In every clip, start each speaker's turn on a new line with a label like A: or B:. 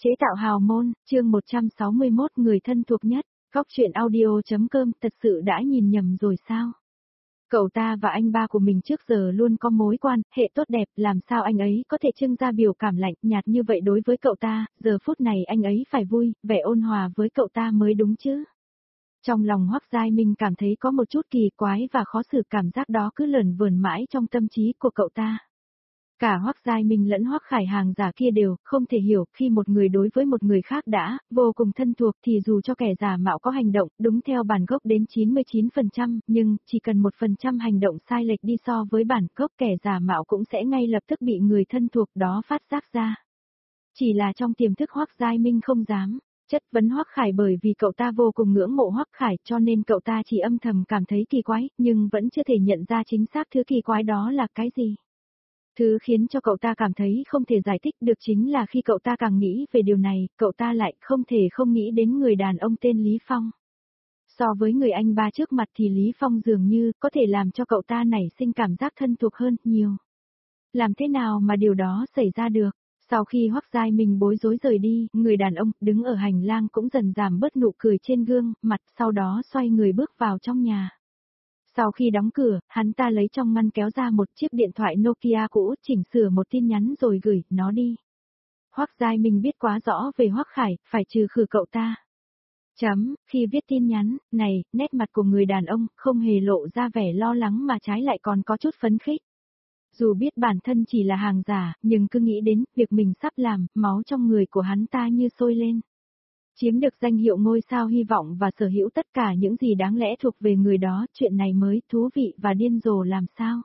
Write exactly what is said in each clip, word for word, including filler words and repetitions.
A: Chế tạo hào môn, chương một trăm sáu mươi mốt người thân thuộc nhất, góc chuyện audio.com thật sự đã nhìn nhầm rồi sao? Cậu ta và anh ba của mình trước giờ luôn có mối quan hệ tốt đẹp, làm sao anh ấy có thể trưng ra biểu cảm lạnh nhạt như vậy đối với cậu ta, giờ phút này anh ấy phải vui, vẻ ôn hòa với cậu ta mới đúng chứ. Trong lòng Hoắc Giai Minh cảm thấy có một chút kỳ quái và khó xử, cảm giác đó cứ lởn vởn mãi trong tâm trí của cậu ta. Cả Hoắc Giai Minh lẫn Hoắc Khải hàng giả kia đều không thể hiểu, khi một người đối với một người khác đã vô cùng thân thuộc thì dù cho kẻ giả mạo có hành động đúng theo bản gốc đến chín mươi chín phần trăm, nhưng chỉ cần một phần trăm hành động sai lệch đi so với bản gốc, kẻ giả mạo cũng sẽ ngay lập tức bị người thân thuộc đó phát giác ra. Chỉ là trong tiềm thức Hoắc Giai Minh không dám chất vấn Hoắc Khải, bởi vì cậu ta vô cùng ngưỡng mộ Hoắc Khải, cho nên cậu ta chỉ âm thầm cảm thấy kỳ quái, nhưng vẫn chưa thể nhận ra chính xác thứ kỳ quái đó là cái gì. Thứ khiến cho cậu ta cảm thấy không thể giải thích được chính là khi cậu ta càng nghĩ về điều này, cậu ta lại không thể không nghĩ đến người đàn ông tên Lý Phong. So với người anh ba trước mặt thì Lý Phong dường như có thể làm cho cậu ta nảy sinh cảm giác thân thuộc hơn nhiều. Làm thế nào mà điều đó xảy ra được? Sau khi Hoắc Giai Minh bối rối rời đi, người đàn ông đứng ở hành lang cũng dần giảm bớt nụ cười trên gương mặt, sau đó xoay người bước vào trong nhà. Sau khi đóng cửa, hắn ta lấy trong ngăn kéo ra một chiếc điện thoại Nokia cũ, chỉnh sửa một tin nhắn rồi gửi nó đi. Hoắc Giai Minh biết quá rõ về Hoắc Khải, phải trừ khử cậu ta. Chấm, khi viết tin nhắn này, nét mặt của người đàn ông không hề lộ ra vẻ lo lắng mà trái lại còn có chút phấn khích. Dù biết bản thân chỉ là hàng giả, nhưng cứ nghĩ đến việc mình sắp làm, máu trong người của hắn ta như sôi lên. Chiếm được danh hiệu ngôi sao hy vọng và sở hữu tất cả những gì đáng lẽ thuộc về người đó, chuyện này mới thú vị và điên rồ làm sao.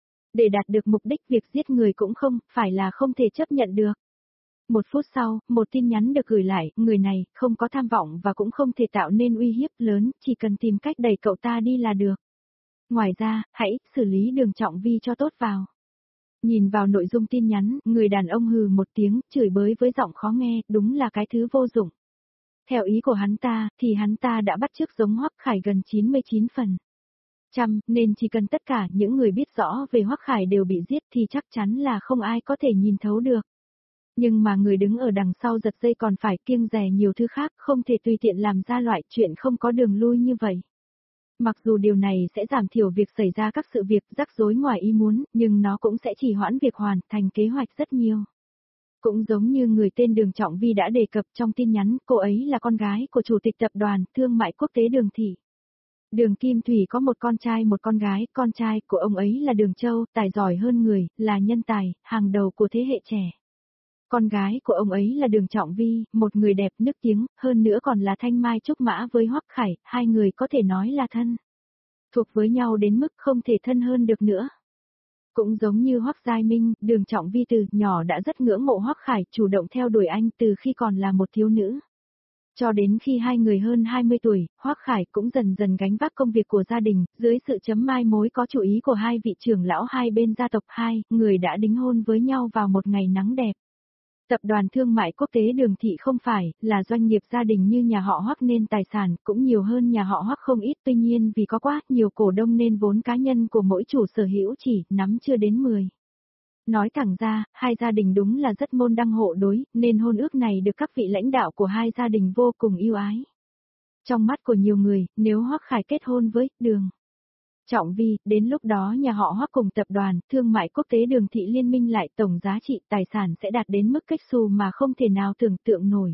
A: Để đạt được mục đích, việc giết người cũng không phải là không thể chấp nhận được. Một phút sau, một tin nhắn được gửi lại, người này không có tham vọng và cũng không thể tạo nên uy hiếp lớn, chỉ cần tìm cách đẩy cậu ta đi là được. Ngoài ra, hãy xử lý Đường Trọng Vi cho tốt vào. Nhìn vào nội dung tin nhắn, người đàn ông hừ một tiếng, chửi bới với giọng khó nghe, đúng là cái thứ vô dụng. Theo ý của hắn ta, thì hắn ta đã bắt chước giống Hoắc Khải gần chín mươi chín phần trăm, nên chỉ cần tất cả những người biết rõ về Hoắc Khải đều bị giết thì chắc chắn là không ai có thể nhìn thấu được. Nhưng mà người đứng ở đằng sau giật dây còn phải kiêng dè nhiều thứ khác, không thể tùy tiện làm ra loại chuyện không có đường lui như vậy. Mặc dù điều này sẽ giảm thiểu việc xảy ra các sự việc rắc rối ngoài ý muốn, nhưng nó cũng sẽ trì hoãn việc hoàn thành kế hoạch rất nhiều. Cũng giống như người tên Đường Trọng Vi đã đề cập trong tin nhắn, cô ấy là con gái của Chủ tịch Tập đoàn Thương mại Quốc tế Đường Thị. Đường Kim Thủy có một con trai một con gái, con trai của ông ấy là Đường Châu, tài giỏi hơn người, là nhân tài, hàng đầu của thế hệ trẻ. Con gái của ông ấy là Đường Trọng Vi, một người đẹp nức tiếng, hơn nữa còn là thanh mai trúc mã với Hoắc Khải, hai người có thể nói là thân thuộc với nhau đến mức không thể thân hơn được nữa. Cũng giống như Hoắc Giai Minh, Đường Trọng Vi từ nhỏ đã rất ngưỡng mộ Hoắc Khải, chủ động theo đuổi anh từ khi còn là một thiếu nữ. Cho đến khi hai người hơn hai mươi tuổi, Hoắc Khải cũng dần dần gánh vác công việc của gia đình, dưới sự chấm mai mối có chủ ý của hai vị trưởng lão hai bên gia tộc, hai người đã đính hôn với nhau vào một ngày nắng đẹp. Tập đoàn Thương mại Quốc tế Đường Thị không phải là doanh nghiệp gia đình như nhà họ Hoắc nên tài sản cũng nhiều hơn nhà họ Hoắc không ít, tuy nhiên vì có quá nhiều cổ đông nên vốn cá nhân của mỗi chủ sở hữu chỉ nắm chưa đến mười. Nói thẳng ra, hai gia đình đúng là rất môn đăng hộ đối, nên hôn ước này được các vị lãnh đạo của hai gia đình vô cùng yêu ái. Trong mắt của nhiều người, nếu Hoắc Khải kết hôn với Đường Trọng Vi, đến lúc đó nhà họ Hoắc cùng Tập đoàn Thương mại Quốc tế Đường Thị liên minh lại, tổng giá trị tài sản sẽ đạt đến mức kếch xù mà không thể nào tưởng tượng nổi.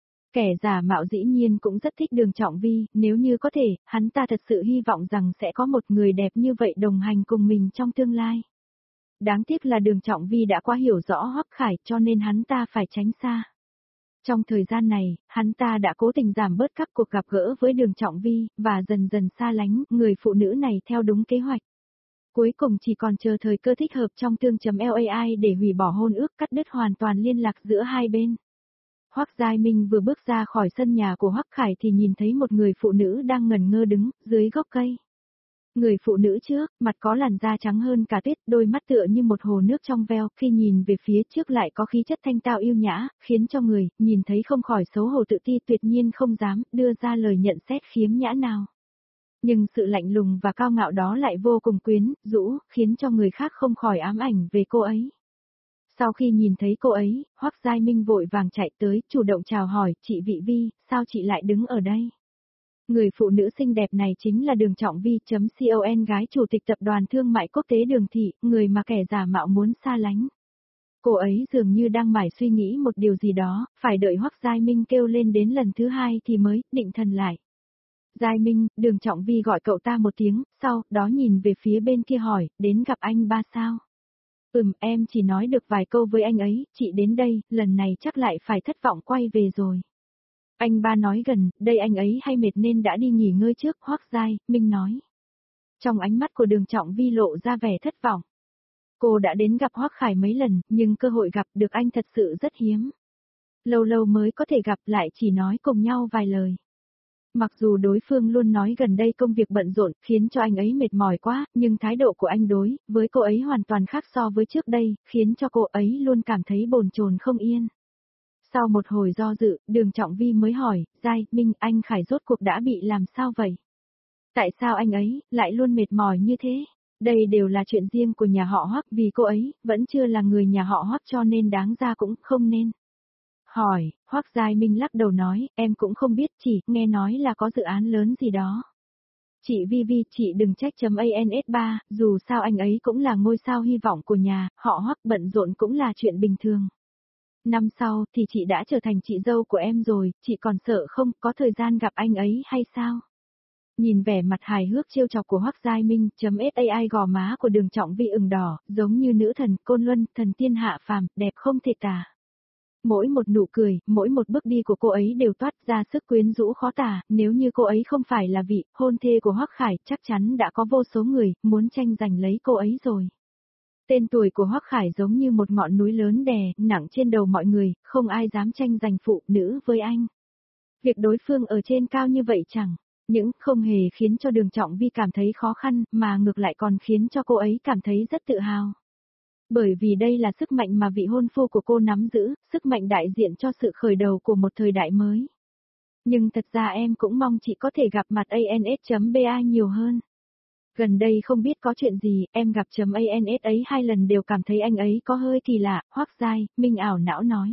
A: Kẻ giả mạo dĩ nhiên cũng rất thích Đường Trọng Vi, nếu như có thể, hắn ta thật sự hy vọng rằng sẽ có một người đẹp như vậy đồng hành cùng mình trong tương lai. Đáng tiếc là Đường Trọng Vi đã quá hiểu rõ Hoắc Khải cho nên hắn ta phải tránh xa. Trong thời gian này, hắn ta đã cố tình giảm bớt các cuộc gặp gỡ với Đường Trọng Vi, và dần dần xa lánh người phụ nữ này theo đúng kế hoạch. Cuối cùng chỉ còn chờ thời cơ thích hợp trong tương.lai để hủy bỏ hôn ước, cắt đứt hoàn toàn liên lạc giữa hai bên. Hoắc Giai Minh vừa bước ra khỏi sân nhà của Hoắc Khải thì nhìn thấy một người phụ nữ đang ngẩn ngơ đứng dưới gốc cây. Người phụ nữ trước, mặt có làn da trắng hơn cả tuyết, đôi mắt tựa như một hồ nước trong veo, khi nhìn về phía trước lại có khí chất thanh tao yêu nhã, khiến cho người nhìn thấy không khỏi xấu hổ tự ti, tuyệt nhiên không dám đưa ra lời nhận xét khiếm nhã nào. Nhưng sự lạnh lùng và cao ngạo đó lại vô cùng quyến rũ, khiến cho người khác không khỏi ám ảnh về cô ấy. Sau khi nhìn thấy cô ấy, Hoắc Giai Minh vội vàng chạy tới, chủ động chào hỏi, chị Vị Vi, sao chị lại đứng ở đây? Người phụ nữ xinh đẹp này chính là Đường Trọng Vi.con gái chủ tịch tập đoàn thương mại quốc tế Đường Thị, người mà kẻ giả mạo muốn xa lánh. Cô ấy dường như đang mải suy nghĩ một điều gì đó, phải đợi Hoắc Giai Minh kêu lên đến lần thứ hai thì mới định thần lại. Giai Minh, Đường Trọng Vi gọi cậu ta một tiếng, sau đó nhìn về phía bên kia hỏi, đến gặp anh ba sao? Ừm, em chỉ nói được vài câu với anh ấy, chị đến đây, lần này chắc lại phải thất vọng quay về rồi. Anh ba nói gần, đây anh ấy hay mệt nên đã đi nghỉ ngơi trước, Hoắc Giai Minh nói. Trong ánh mắt của Đường Trọng Vi lộ ra vẻ thất vọng. Cô đã đến gặp Hoắc Khải mấy lần, nhưng cơ hội gặp được anh thật sự rất hiếm. Lâu lâu mới có thể gặp lại chỉ nói cùng nhau vài lời. Mặc dù đối phương luôn nói gần đây công việc bận rộn khiến cho anh ấy mệt mỏi quá, nhưng thái độ của anh đối với cô ấy hoàn toàn khác so với trước đây, khiến cho cô ấy luôn cảm thấy bồn chồn không yên. Sau một hồi do dự, Đường Trọng Vi mới hỏi, Giai Minh, anh Khải rốt cuộc đã bị làm sao vậy? Tại sao anh ấy lại luôn mệt mỏi như thế? Đây đều là chuyện riêng của nhà họ Hoắc, vì cô ấy vẫn chưa là người nhà họ Hoắc cho nên đáng ra cũng không nên. Hỏi, Hoắc Giai Minh lắc đầu nói, em cũng không biết, chỉ nghe nói là có dự án lớn gì đó. Chị Vi Vi, chị đừng trách chấm ans ba, dù sao anh ấy cũng là ngôi sao hy vọng của nhà, họ Hoắc bận rộn cũng là chuyện bình thường. Năm sau thì chị đã trở thành chị dâu của em rồi, chị còn sợ không có thời gian gặp anh ấy hay sao? Nhìn vẻ mặt hài hước trêu chọc của Hoắc Giai Minh, chấm sai gò má của Đường Trọng Vi ửng đỏ, giống như nữ thần Côn Luân, thần tiên hạ phàm, đẹp không thể tả. Mỗi một nụ cười, mỗi một bước đi của cô ấy đều toát ra sức quyến rũ khó tả, nếu như cô ấy không phải là vị hôn thê của Hoắc Khải, chắc chắn đã có vô số người muốn tranh giành lấy cô ấy rồi. Tên tuổi của Hoắc Khải giống như một ngọn núi lớn đè nặng trên đầu mọi người, không ai dám tranh giành phụ nữ với anh. Việc đối phương ở trên cao như vậy chẳng những không hề khiến cho Đường Trọng Vi cảm thấy khó khăn, mà ngược lại còn khiến cho cô ấy cảm thấy rất tự hào. Bởi vì đây là sức mạnh mà vị hôn phu của cô nắm giữ, sức mạnh đại diện cho sự khởi đầu của một thời đại mới. Nhưng thật ra em cũng mong chị có thể gặp mặt ans.ba nhiều hơn. Gần đây không biết có chuyện gì, em gặp chấm ans ấy hai lần đều cảm thấy anh ấy có hơi kỳ lạ, Hoắc Giai Minh ảo não nói.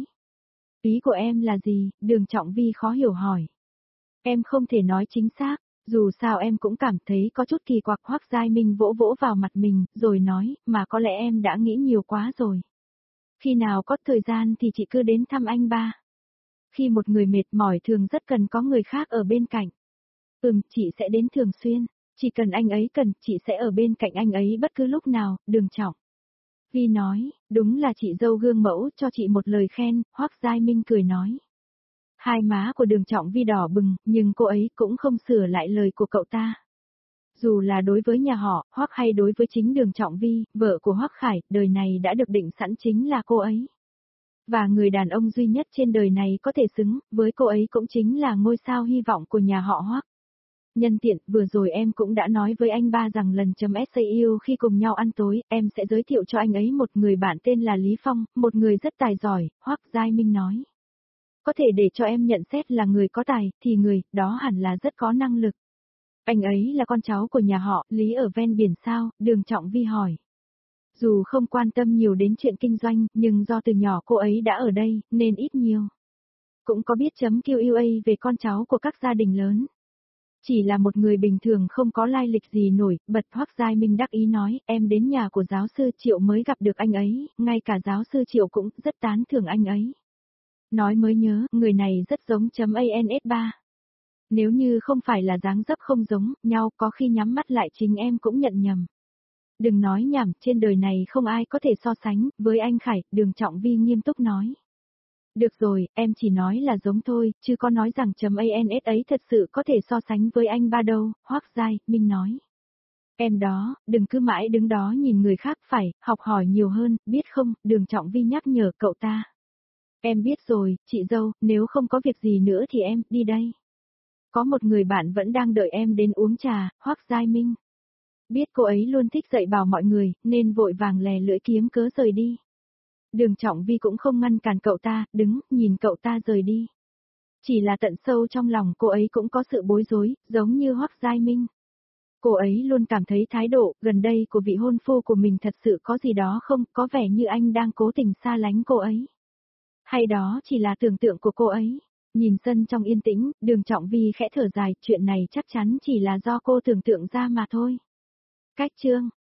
A: Ý của em là gì? Đường Trọng Vi khó hiểu hỏi. Em không thể nói chính xác, dù sao em cũng cảm thấy có chút kỳ quặc. Hoắc Giai Minh vỗ vỗ vào mặt mình, rồi nói, mà có lẽ em đã nghĩ nhiều quá rồi. Khi nào có thời gian thì chị cứ đến thăm anh ba. Khi một người mệt mỏi thường rất cần có người khác ở bên cạnh. Ừm, chị sẽ đến thường xuyên, chỉ cần anh ấy cần, chị sẽ ở bên cạnh anh ấy bất cứ lúc nào, Đường Trọng Vi nói, đúng là chị dâu gương mẫu, cho chị một lời khen, Hoắc Giai Minh cười nói. Hai má của Đường Trọng Vi đỏ bừng, nhưng cô ấy cũng không sửa lại lời của cậu ta. Dù là đối với nhà họ, Hoắc hay đối với chính Đường Trọng Vi, vợ của Hoắc Khải, đời này đã được định sẵn chính là cô ấy. Và người đàn ông duy nhất trên đời này có thể xứng với cô ấy cũng chính là ngôi sao hy vọng của nhà họ Hoắc. Nhân tiện, vừa rồi em cũng đã nói với anh ba rằng lần chấm sau khi cùng nhau ăn tối, em sẽ giới thiệu cho anh ấy một người bạn tên là Lý Phong, một người rất tài giỏi, Hoắc Giai Minh nói. Có thể để cho em nhận xét là người có tài, thì người đó hẳn là rất có năng lực. Anh ấy là con cháu của nhà họ Lý ở ven biển sao? Đường Trọng Vi hỏi. Dù không quan tâm nhiều đến chuyện kinh doanh, nhưng do từ nhỏ cô ấy đã ở đây, nên ít nhiều cũng có biết chấm quy a về con cháu của các gia đình lớn. Chỉ là một người bình thường không có lai lịch gì nổi bật. Hoắc Giai Minh đắc ý nói, em đến nhà của giáo sư Triệu mới gặp được anh ấy, ngay cả giáo sư Triệu cũng rất tán thưởng anh ấy. Nói mới nhớ, người này rất giống chấm ans ba. Nếu như không phải là dáng dấp không giống nhau, có khi nhắm mắt lại chính em cũng nhận nhầm. Đừng nói nhảm, trên đời này không ai có thể so sánh với anh Khải, Đường Trọng Vi nghiêm túc nói. Được rồi, em chỉ nói là giống thôi, chứ có nói rằng chấm ans ấy thật sự có thể so sánh với anh ba đâu, Hoắc Giai Minh nói. Em đó, đừng cứ mãi đứng đó nhìn người khác, phải học hỏi nhiều hơn, biết không? Đường Trọng Vi nhắc nhở cậu ta. Em biết rồi, chị dâu, nếu không có việc gì nữa thì em đi đây. Có một người bạn vẫn đang đợi em đến uống trà, Hoắc Giai Minh. Biết cô ấy luôn thích dạy bảo mọi người, nên vội vàng lè lưỡi kiếm cớ rời đi. Đường Trọng Vi cũng không ngăn cản cậu ta, đứng, nhìn cậu ta rời đi. Chỉ là tận sâu trong lòng cô ấy cũng có sự bối rối, giống như Hoắc Giai Minh. Cô ấy luôn cảm thấy thái độ gần đây của vị hôn phu của mình thật sự có gì đó không, có vẻ như anh đang cố tình xa lánh cô ấy. Hay đó chỉ là tưởng tượng của cô ấy. Nhìn sân trong yên tĩnh, Đường Trọng Vi khẽ thở dài, chuyện này chắc chắn chỉ là do cô tưởng tượng ra mà thôi. Cách chương